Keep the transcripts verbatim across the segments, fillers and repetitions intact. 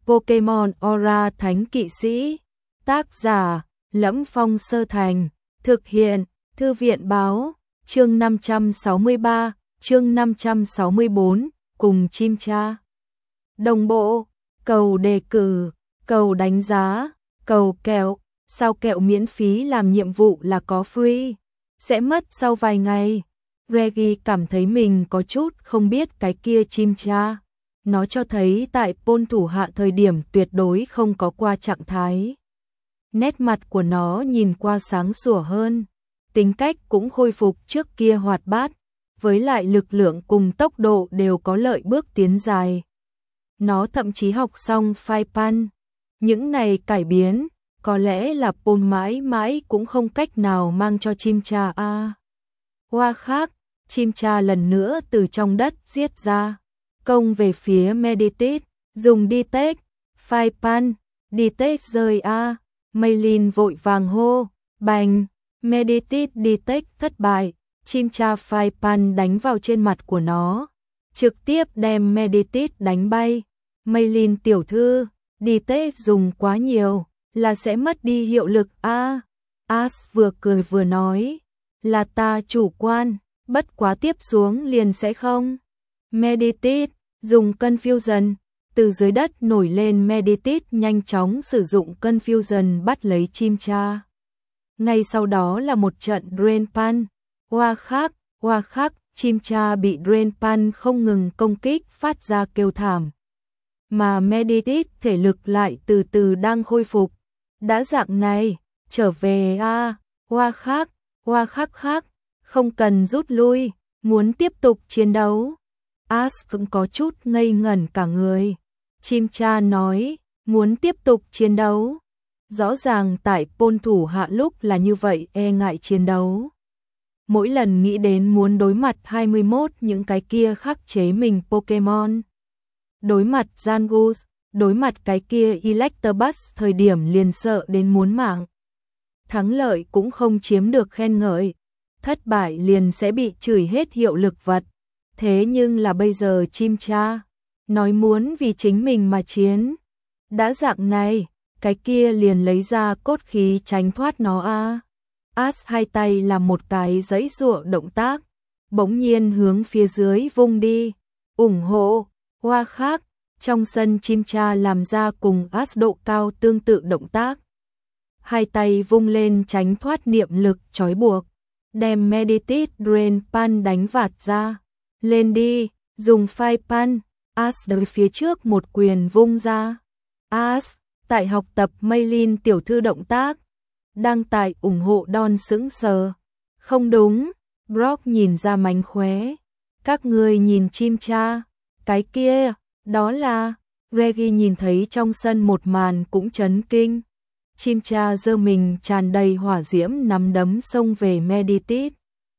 Pokemon Aura Thánh Kỵ Sĩ. Tác giả: Lẫm Phong Sơ Thành. Thực hiện: Thư viện báo. Chương năm trăm sáu mươi ba, chương năm trăm sáu mươi bốn, cùng Chimcha. Đồng bộ, cầu đề cử, cầu đánh giá, cầu kẹo, sao kẹo miễn phí làm nhiệm vụ là có free, sẽ mất sau vài ngày. Reggie cảm thấy mình có chút không biết cái kia Chimcha. Nó cho thấy tại Pôn thủ hạ thời điểm tuyệt đối không có qua trạng thái. Nét mặt của nó nhìn qua sáng sủa hơn, tính cách cũng khôi phục trước kia hoạt bát, với lại lực lượng cùng tốc độ đều có lợi bước tiến dài. Nó thậm chí học xong phai pan. Những này cải biến, có lẽ là Pôn mãi mãi cũng không cách nào mang cho Chimcha a. À. Hoa khác, Chimcha lần nữa từ trong đất giết ra, công về phía Meditite, dùng đi tết, phai pan, đi tết rơi a. À. Maylin vội vàng hô, bành, Meditite đi tết thất bại, Chimcha phai pan đánh vào trên mặt của nó, trực tiếp đem Meditite đánh bay. Maylin tiểu thư, đi tết dùng quá nhiều, là sẽ mất đi hiệu lực a. À. Ash vừa cười vừa nói, là ta chủ quan, bất quá tiếp xuống liền sẽ không. Meditite, dùng Confusion, từ dưới đất nổi lên. Meditite nhanh chóng sử dụng Confusion bắt lấy Chimcha. Ngay sau đó là một trận Drain Pan. Hoa khác, hoa khác, Chimcha bị Drain Pan không ngừng công kích phát ra kêu thảm. Mà Meditite thể lực lại từ từ đang khôi phục. Đã dạng này, trở về a. À. Hoa khác, hoa khác khác, không cần rút lui, muốn tiếp tục chiến đấu. Ash cũng có chút ngây ngẩn cả người. Chimcha nói, muốn tiếp tục chiến đấu. Rõ ràng tại Pôn thủ hạ lúc là như vậy, e ngại chiến đấu. Mỗi lần nghĩ đến muốn đối mặt hai mươi mốt những cái kia khắc chế mình Pokemon. Đối mặt Zangoose, đối mặt cái kia Electabuzz thời điểm liền sợ đến muốn mạng. Thắng lợi cũng không chiếm được khen ngợi, thất bại liền sẽ bị chửi hết hiệu lực vật. Thế nhưng là bây giờ Chimcha nói muốn vì chính mình mà chiến. Đã dạng này, cái kia liền lấy ra cốt khí tránh thoát nó a. À. Ash hai tay làm một cái giãy giụa động tác, bỗng nhiên hướng phía dưới vung đi, ủng hộ. Hoa khác, trong sân Chimcha làm ra cùng Ash độ cao tương tự động tác. Hai tay vung lên tránh thoát niệm lực trói buộc, đem Meditite Drain Pan đánh vạt ra. Lên đi, dùng phai pan. Ash đối phía trước một quyền vung ra. Ash, tại học tập Maylin tiểu thư động tác. Đang tại ủng hộ Don sững sờ. Không đúng, Brock nhìn ra mánh khóe. Các người nhìn Chimcha. Cái kia, đó là... Reggie nhìn thấy trong sân một màn cũng chấn kinh. Chimcha giơ mình tràn đầy hỏa diễm nắm đấm xông về Meditite.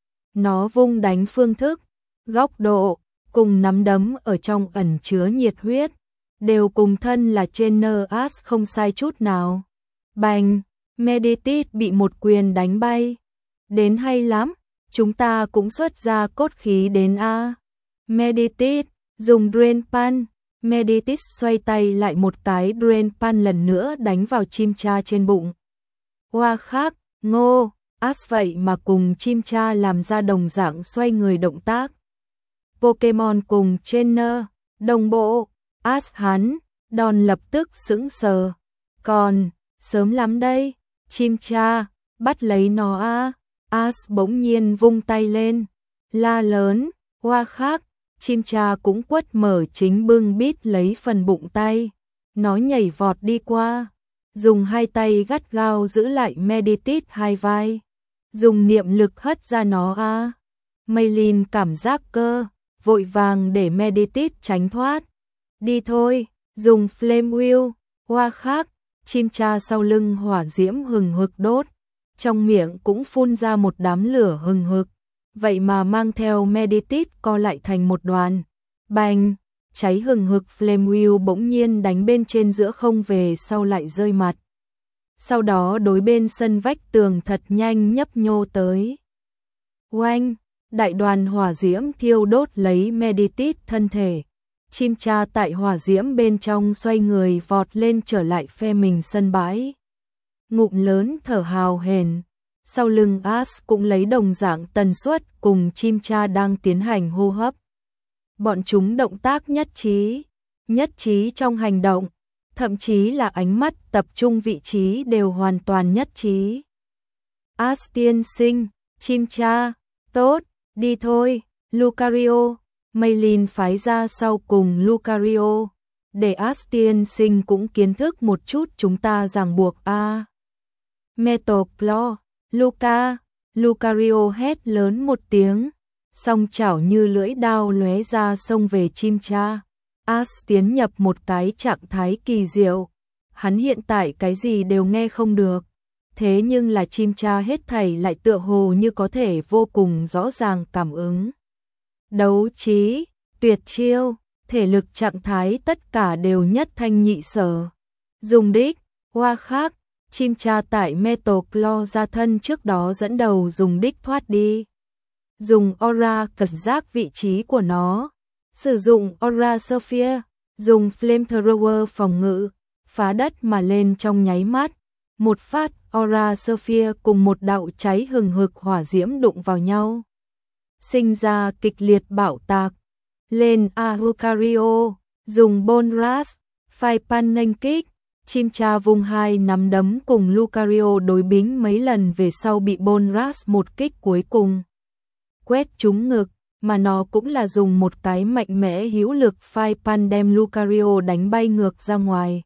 Nó vung đánh phương thức, góc độ, cùng nắm đấm ở trong ẩn chứa nhiệt huyết, đều cùng thân là trainer Ash không sai chút nào. Bành, Meditite bị một quyền đánh bay. Đến hay lắm, chúng ta cũng xuất ra cốt khí đến a. Meditite, dùng Drain Pan. Meditite xoay tay lại một cái Drain Pan lần nữa đánh vào Chimcha trên bụng. Hoa khác, ngô, Ash vậy mà cùng Chimcha làm ra đồng dạng xoay người động tác. Pokemon cùng trainer, đồng bộ, Ash hắn, Don lập tức sững sờ. Còn, sớm lắm đây, Chimcha, bắt lấy nó a. À. Ash bỗng nhiên vung tay lên, la lớn, hoa khác, Chimcha cũng quất mở chính bưng bít lấy phần bụng tay. Nó nhảy vọt đi qua, dùng hai tay gắt gao giữ lại Meditite hai vai, dùng niệm lực hất ra nó a. À. Maylin cảm giác cơ, vội vàng để Meditite tránh thoát. Đi thôi, dùng Flame Wheel. Hoa khác, Chimcha sau lưng hỏa diễm hừng hực đốt, trong miệng cũng phun ra một đám lửa hừng hực, vậy mà mang theo Meditite co lại thành một đoàn. Bành, cháy hừng hực Flame Wheel bỗng nhiên đánh bên trên giữa không về sau lại rơi mặt. Sau đó đối bên sân vách tường thật nhanh nhấp nhô tới. Oanh, đại đoàn hỏa diễm thiêu đốt lấy Meditite thân thể. Chim cha tại hỏa diễm bên trong xoay người vọt lên trở lại phe mình sân bãi. Ngụm lớn thở hào hển. Sau lưng Ash cũng lấy đồng dạng tần suất cùng chim cha đang tiến hành hô hấp. Bọn chúng động tác nhất trí, nhất trí trong hành động, thậm chí là ánh mắt tập trung vị trí đều hoàn toàn nhất trí. Ash tiên sinh, chim cha, tốt, đi thôi, Lucario, Maylin phái ra sau cùng Lucario, để Ash tiên sinh cũng kiến thức một chút chúng ta ràng buộc a. À. Metal Claw, Luca, Lucario hét lớn một tiếng, song chảo như lưỡi dao lóe ra xông về chim cha. Ash tiến nhập một cái trạng thái kỳ diệu, hắn hiện tại cái gì đều nghe không được, thế nhưng là chim cha hết thảy lại tựa hồ như có thể vô cùng rõ ràng cảm ứng. Đấu trí, tuyệt chiêu, thể lực trạng thái tất cả đều nhất thanh nhị sở. Dùng đích, hoa khác, chim cha tại Metal Claw ra thân trước đó dẫn đầu dùng đích thoát đi. Dùng aura cẩn giác vị trí của nó. Sử dụng aura sphere, dùng flamethrower phòng ngự, phá đất mà lên trong nháy mắt. Một phát aura sphere cùng một đạo cháy hừng hực hỏa diễm đụng vào nhau. Sinh ra kịch liệt bạo tạc. Lên Arucario, dùng Bone Rush, phai pan nghênh kích. Chim cha vùng hai nắm đấm cùng Lucario đối bính mấy lần về sau bị Bone Rush một kích cuối cùng quét trúng ngực, mà nó cũng là dùng một cái mạnh mẽ hữu lực phai pan đem Lucario đánh bay ngược ra ngoài.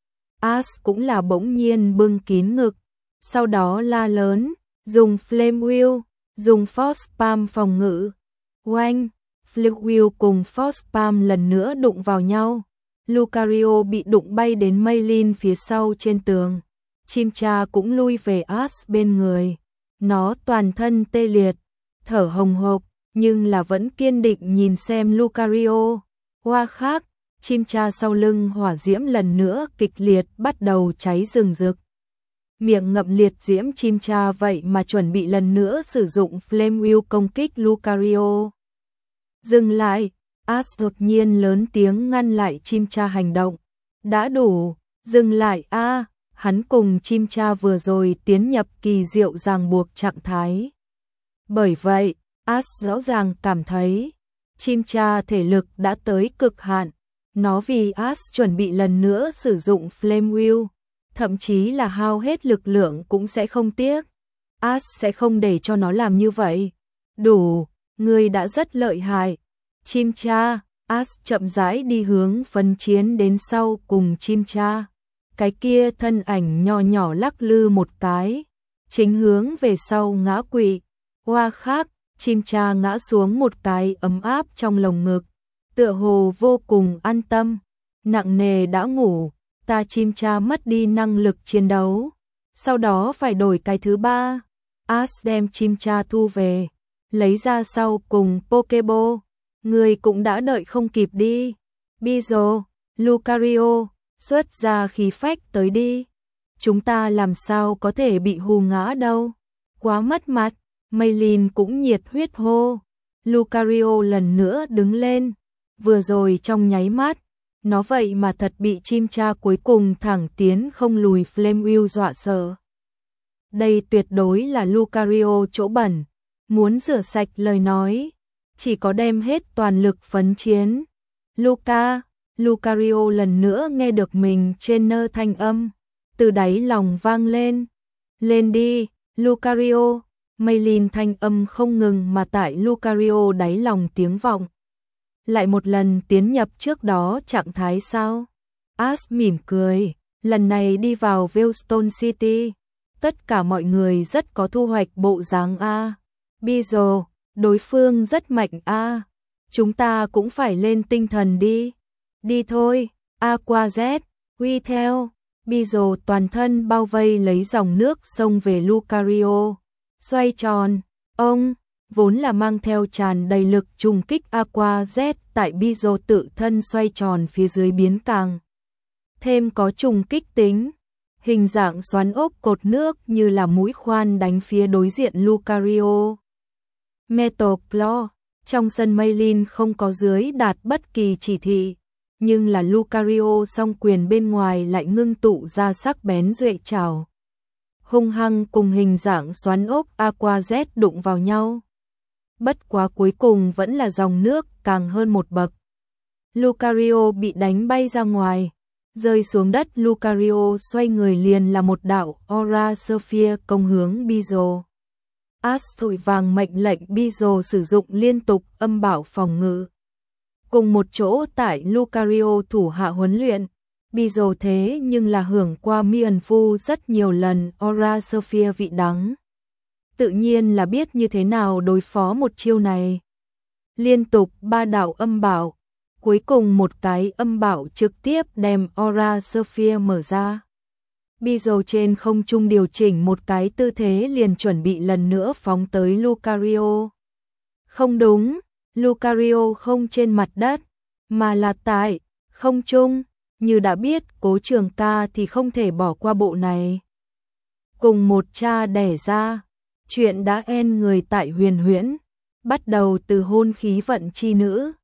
Ash cũng là bỗng nhiên bưng kín ngực, sau đó la lớn, dùng Flame Wheel, dùng Force Palm phòng ngự. Oanh, Flame Wheel cùng Force Palm lần nữa đụng vào nhau. Lucario bị đụng bay đến Maylin phía sau trên tường. Chim cha cũng lui về Ash bên người. Nó toàn thân tê liệt, thở hồng hộc, nhưng là vẫn kiên định nhìn xem Lucario. Hoa khác, chim cha sau lưng hỏa diễm lần nữa kịch liệt bắt đầu cháy rừng rực. Miệng ngậm liệt diễm chim cha vậy mà chuẩn bị lần nữa sử dụng Flame Wheel công kích Lucario. Dừng lại, Ash đột nhiên lớn tiếng ngăn lại chim cha hành động. Đã đủ, dừng lại a, à, hắn cùng chim cha vừa rồi tiến nhập kỳ diệu ràng buộc trạng thái. Bởi vậy, Ash rõ ràng cảm thấy chim cha thể lực đã tới cực hạn. Nó vì Ash chuẩn bị lần nữa sử dụng Flame Wheel, thậm chí là hao hết lực lượng cũng sẽ không tiếc. Ash sẽ không để cho nó làm như vậy. Đủ, ngươi đã rất lợi hại. Chim cha, Ash chậm rãi đi hướng phân chiến đến sau cùng chim cha. Cái kia thân ảnh nhỏ nhỏ lắc lư một cái, chính hướng về sau ngã quỵ. Hoa khác, chim cha ngã xuống một cái ấm áp trong lồng ngực, tựa hồ vô cùng an tâm. Nặng nề đã ngủ, ta chim cha mất đi năng lực chiến đấu, sau đó phải đổi cái thứ ba. Ash đem chim cha thu về, lấy ra sau cùng Pokeball. Người cũng đã đợi không kịp đi. Bizo, Lucario, xuất ra khí phách tới đi. Chúng ta làm sao có thể bị hù ngã đâu. Quá mất mặt. Maylin cũng nhiệt huyết hô. Lucario lần nữa đứng lên. Vừa rồi trong nháy mắt, nó vậy mà thật bị chim cha cuối cùng thẳng tiến không lùi Flame Wheel dọa sợ. Đây tuyệt đối là Lucario chỗ bẩn. Muốn rửa sạch lời nói, chỉ có đem hết toàn lực phấn chiến. Luca, Lucario lần nữa nghe được mình trên nơ thanh âm, từ đáy lòng vang lên. Lên đi, Lucario. Maylin thanh âm không ngừng mà tại Lucario đáy lòng tiếng vọng. Lại một lần tiến nhập trước đó trạng thái sao? Ash mỉm cười, lần này đi vào Veilstone City. Tất cả mọi người rất có thu hoạch bộ dáng a. Bizo, đối phương rất mạnh a. Chúng ta cũng phải lên tinh thần đi. Đi thôi, Aqua Z, huy theo. Bizo toàn thân bao vây lấy dòng nước xông về Lucario. Xoay tròn, ông, vốn là mang theo tràn đầy lực trùng kích Aqua Z tại Bizo tự thân xoay tròn phía dưới biến càng thêm có trùng kích tính. Hình dạng xoắn ốc cột nước như là mũi khoan đánh phía đối diện Lucario. Metal Claw, trong sân Maylin không có dưới đạt bất kỳ chỉ thị, nhưng là Lucario song quyền bên ngoài lại ngưng tụ ra sắc bén duệ trảo. Hung hăng cùng hình dạng xoắn ốc Aqua Z đụng vào nhau. Bất quá cuối cùng vẫn là dòng nước càng hơn một bậc. Lucario bị đánh bay ra ngoài, rơi xuống đất. Lucario xoay người liền là một đạo Aura Sphere công hướng Bizo. Ash vội vàng mệnh lệnh Bizo sử dụng liên tục âm bảo phòng ngự. Cùng một chỗ tại Lucario thủ hạ huấn luyện, Bizo thế nhưng là hưởng qua Mian Fu rất nhiều lần Aura Sphere vị đắng. Tự nhiên là biết như thế nào đối phó một chiêu này. Liên tục ba đạo âm bảo, cuối cùng một cái âm bảo trực tiếp đem Aura Sphere mở ra. Bizo trên không trung điều chỉnh một cái tư thế liền chuẩn bị lần nữa phóng tới Lucario. Không đúng, Lucario không trên mặt đất, mà là tại không trung, như đã biết Cố Trường Ca thì không thể bỏ qua bộ này. Cùng một cha đẻ ra, chuyện đã en người tại Huyền Huyễn, bắt đầu từ hôn khí vận chi nữ.